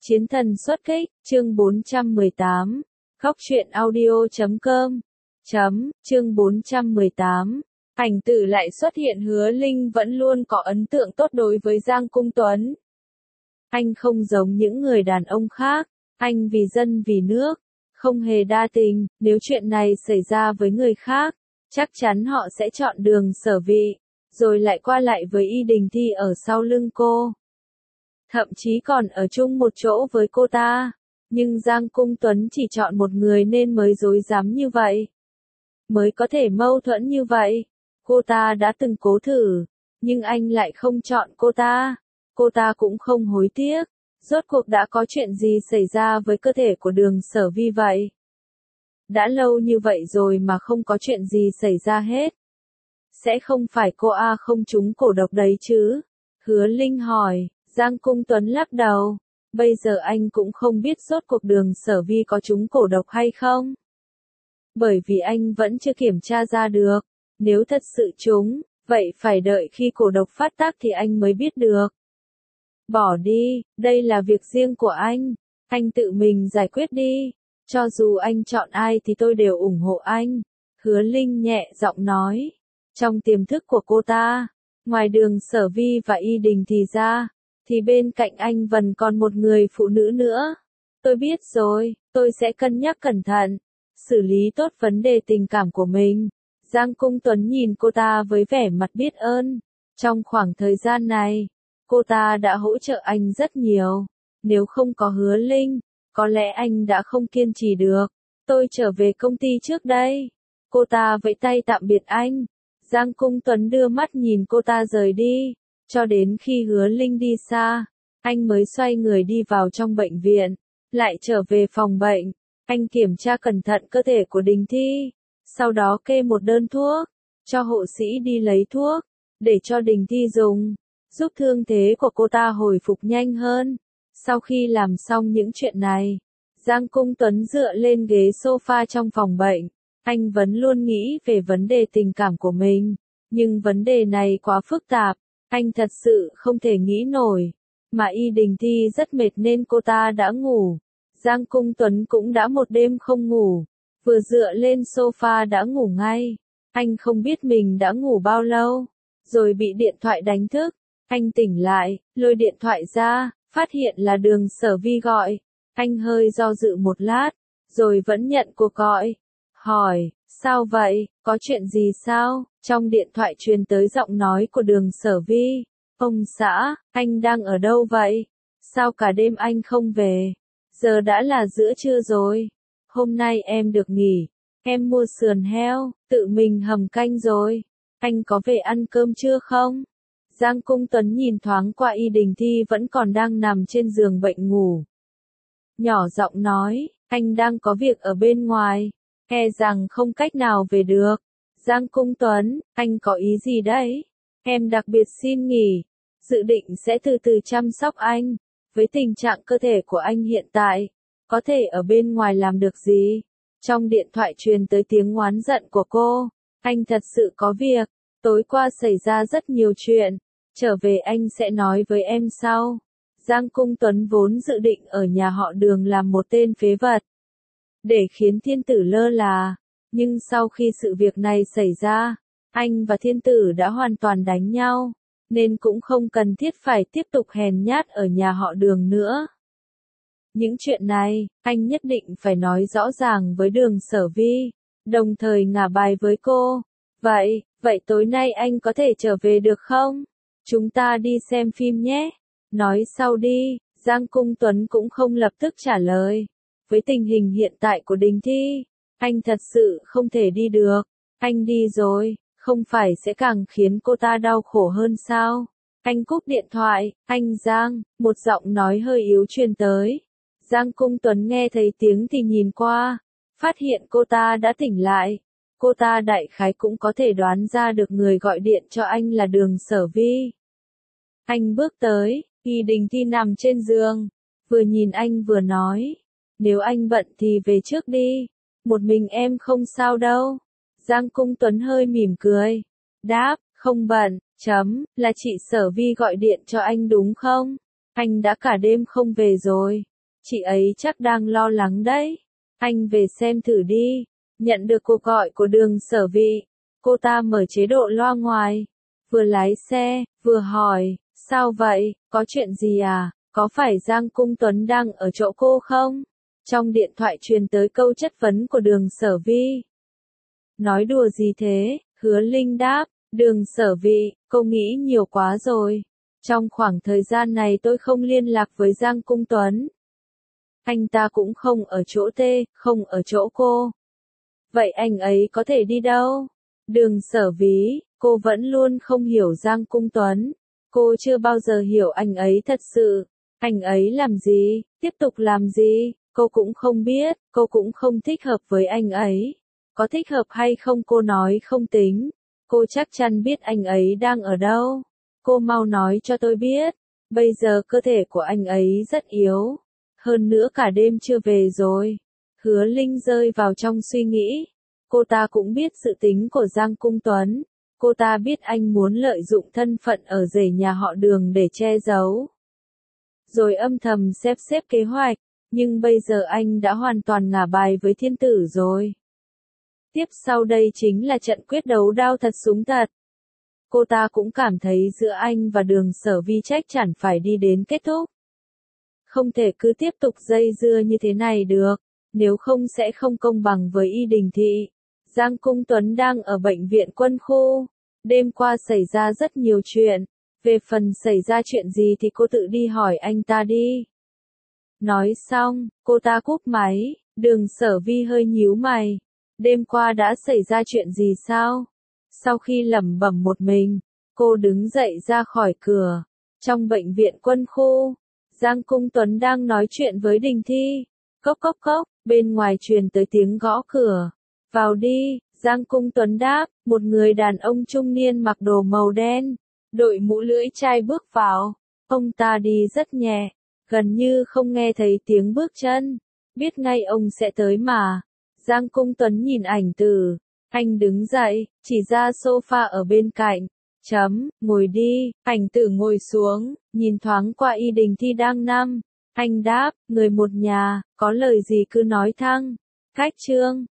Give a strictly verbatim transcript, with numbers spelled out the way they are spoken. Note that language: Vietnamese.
Chiến thần xuất kích, chương bốn trăm mười tám. Góc truyện audio chấm com. Chấm, chương bốn trăm mười tám. Ảnh tử lại xuất hiện. Hứa Linh vẫn luôn có ấn tượng tốt đối với Giang Cung Tuấn. Anh không giống những người đàn ông khác, anh vì dân vì nước, không hề đa tình. Nếu chuyện này xảy ra với người khác, chắc chắn họ sẽ chọn đường Sở Vi, rồi lại qua lại với Y Đình Thi ở sau lưng cô. Thậm chí còn ở chung một chỗ với cô ta. Nhưng Giang Cung Tuấn chỉ chọn một người nên mới dối dám như vậy. Mới có thể mâu thuẫn như vậy. Cô ta đã từng cố thử, nhưng anh lại không chọn cô ta. Cô ta cũng không hối tiếc. Rốt cuộc đã có chuyện gì xảy ra với cơ thể của đường Sở Vi vậy? Đã lâu như vậy rồi mà không có chuyện gì xảy ra hết. Sẽ không phải cô A không trúng cổ độc đấy chứ? Hứa Linh hỏi. Giang Cung Tuấn lắc đầu. Bây giờ anh cũng không biết rốt cuộc đường Sở Vi có trúng cổ độc hay không. Bởi vì anh vẫn chưa kiểm tra ra được. Nếu thật sự trúng, vậy phải đợi khi cổ độc phát tác thì anh mới biết được. Bỏ đi, đây là việc riêng của anh. Anh tự mình giải quyết đi. Cho dù anh chọn ai thì tôi đều ủng hộ anh. Hứa Linh nhẹ giọng nói. Trong tiềm thức của cô ta, ngoài đường Sở Vi và Y Đình Thì ra, thì bên cạnh anh vẫn còn một người phụ nữ nữa. Tôi biết rồi, tôi sẽ cân nhắc cẩn thận, xử lý tốt vấn đề tình cảm của mình. Giang Cung Tuấn nhìn cô ta với vẻ mặt biết ơn. Trong khoảng thời gian này, cô ta đã hỗ trợ anh rất nhiều. Nếu không có Hứa Linh, có lẽ anh đã không kiên trì được. Tôi trở về công ty trước đây. Cô ta vẫy tay tạm biệt anh. Giang Cung Tuấn đưa mắt nhìn cô ta rời đi. Cho đến khi Hứa Linh đi xa, anh mới xoay người đi vào trong bệnh viện, lại trở về phòng bệnh. Anh kiểm tra cẩn thận cơ thể của Đình Thi, sau đó kê một đơn thuốc, cho hộ sĩ đi lấy thuốc, để cho Đình Thi dùng, giúp thương thế của cô ta hồi phục nhanh hơn. Sau khi làm xong những chuyện này, Giang Cung Tuấn dựa lên ghế sofa trong phòng bệnh. Anh vẫn luôn nghĩ về vấn đề tình cảm của mình, nhưng vấn đề này quá phức tạp. Anh thật sự không thể nghĩ nổi. Mà Y Đình Thi rất mệt nên cô ta đã ngủ. Giang Cung Tuấn cũng đã một đêm không ngủ. Vừa dựa lên sofa đã ngủ ngay. Anh không biết mình đã ngủ bao lâu. Rồi bị điện thoại đánh thức. Anh tỉnh lại, lôi điện thoại ra, phát hiện là đường Sở Vi gọi. Anh hơi do dự một lát, rồi vẫn nhận cuộc gọi. Hỏi, sao vậy, có chuyện gì sao? Trong điện thoại truyền tới giọng nói của đường Sở Vi. Ông xã, anh đang ở đâu vậy? Sao cả đêm anh không về? Giờ đã là giữa trưa rồi. Hôm nay em được nghỉ. Em mua sườn heo, tự mình hầm canh rồi. Anh có về ăn cơm chưa không? Giang Cung Tuấn nhìn thoáng qua Y Đình Thi vẫn còn đang nằm trên giường bệnh ngủ. Nhỏ giọng nói, anh đang có việc ở bên ngoài. E rằng không cách nào về được. Giang Cung Tuấn, anh có ý gì đấy? Em đặc biệt xin nghỉ, dự định sẽ từ từ chăm sóc anh. Với tình trạng cơ thể của anh hiện tại, có thể ở bên ngoài làm được gì? Trong điện thoại truyền tới tiếng oán giận của cô. Anh thật sự có việc, tối qua xảy ra rất nhiều chuyện. Trở về anh sẽ nói với em sau. Giang Cung Tuấn vốn dự định ở nhà họ Đường làm một tên phế vật, để khiến thiên tử lơ là. Nhưng sau khi sự việc này xảy ra, anh và thiên tử đã hoàn toàn đánh nhau, nên cũng không cần thiết phải tiếp tục hèn nhát ở nhà họ Đường nữa. Những chuyện này, anh nhất định phải nói rõ ràng với đường Sở Vi, đồng thời ngả bài với cô. Vậy, vậy tối nay anh có thể trở về được không? Chúng ta đi xem phim nhé. Nói sau đi, Giang Cung Tuấn cũng không lập tức trả lời. Với tình hình hiện tại của Đình Thi, anh thật sự không thể đi được. Anh đi rồi, không phải sẽ càng khiến cô ta đau khổ hơn sao? Anh cúp điện thoại. Anh Giang, một giọng nói hơi yếu truyền tới. Giang Cung Tuấn nghe thấy tiếng thì nhìn qua, phát hiện cô ta đã tỉnh lại. Cô ta đại khái cũng có thể đoán ra được người gọi điện cho anh là đường Sở Vi. Anh bước tới, Y Đình Thi nằm trên giường, vừa nhìn anh vừa nói. Nếu anh bận thì về trước đi, một mình em không sao đâu. Giang Cung Tuấn hơi mỉm cười, đáp, không bận, chấm, là chị Sở Vi gọi điện cho anh đúng không? Anh đã cả đêm không về rồi, Chị ấy chắc đang lo lắng đấy. Anh về xem thử đi. Nhận được cuộc gọi của Đường Sở Vị, cô ta mở chế độ loa ngoài, vừa lái xe, vừa hỏi, sao vậy, có chuyện gì à, có phải Giang Cung Tuấn đang ở chỗ cô không? Trong điện thoại truyền tới câu chất vấn của Đường Sở Vi. Nói đùa gì thế, Hứa Linh đáp, Đường Sở Vị, cô nghĩ nhiều quá rồi. Trong khoảng thời gian này tôi không liên lạc với Giang Cung Tuấn. Anh ta cũng không ở chỗ T, không ở chỗ cô. Vậy anh ấy có thể đi đâu? Đường Sở Ví, cô vẫn luôn không hiểu Giang Cung Tuấn. Cô chưa bao giờ hiểu anh ấy thật sự. Anh ấy làm gì, tiếp tục làm gì, cô cũng không biết, cô cũng không thích hợp với anh ấy. Có thích hợp hay không cô nói không tính. Cô chắc chắn biết anh ấy đang ở đâu. Cô mau nói cho tôi biết. Bây giờ cơ thể của anh ấy rất yếu. Hơn nữa cả đêm chưa về rồi. Hứa Linh rơi vào trong suy nghĩ. Cô ta cũng biết sự tính của Giang Cung Tuấn. Cô ta biết anh muốn lợi dụng thân phận ở rể nhà họ Đường để che giấu. Rồi âm thầm xếp xếp kế hoạch. Nhưng bây giờ anh đã hoàn toàn ngả bài với thiên tử rồi. Tiếp sau đây chính là trận quyết đấu đao thật súng thật. Cô ta cũng cảm thấy giữa anh và Đường Sở Vi chắc chắn phải đi đến kết thúc. Không thể cứ tiếp tục dây dưa như thế này được, nếu không sẽ không công bằng với Y Đình Thị. Giang Cung Tuấn đang ở bệnh viện quân khu. Đêm qua xảy ra rất nhiều chuyện. Về phần xảy ra chuyện gì thì cô tự đi hỏi anh ta đi. Nói xong, cô ta cúp máy. Đường Sở Vi hơi nhíu mày. Đêm qua đã xảy ra chuyện gì sao? Sau khi lẩm bẩm một mình, cô đứng dậy ra khỏi cửa. Trong bệnh viện quân khu, Giang Cung Tuấn đang nói chuyện với Đình Thi. Cốc cốc cốc, bên ngoài truyền tới tiếng gõ cửa. Vào đi, Giang Cung Tuấn đáp, một người đàn ông trung niên mặc đồ màu đen, đội mũ lưỡi chai bước vào. Ông ta đi rất nhẹ, gần như không nghe thấy tiếng bước chân. Biết ngay ông sẽ tới mà. Giang Cung Tuấn nhìn ảnh tử. Anh đứng dậy, chỉ ra sofa ở bên cạnh. Chấm, ngồi đi. Ảnh tử ngồi xuống, nhìn thoáng qua Y Đình Thi đang nằm. Anh đáp, người một nhà, có lời gì cứ nói thẳng. Cách chương.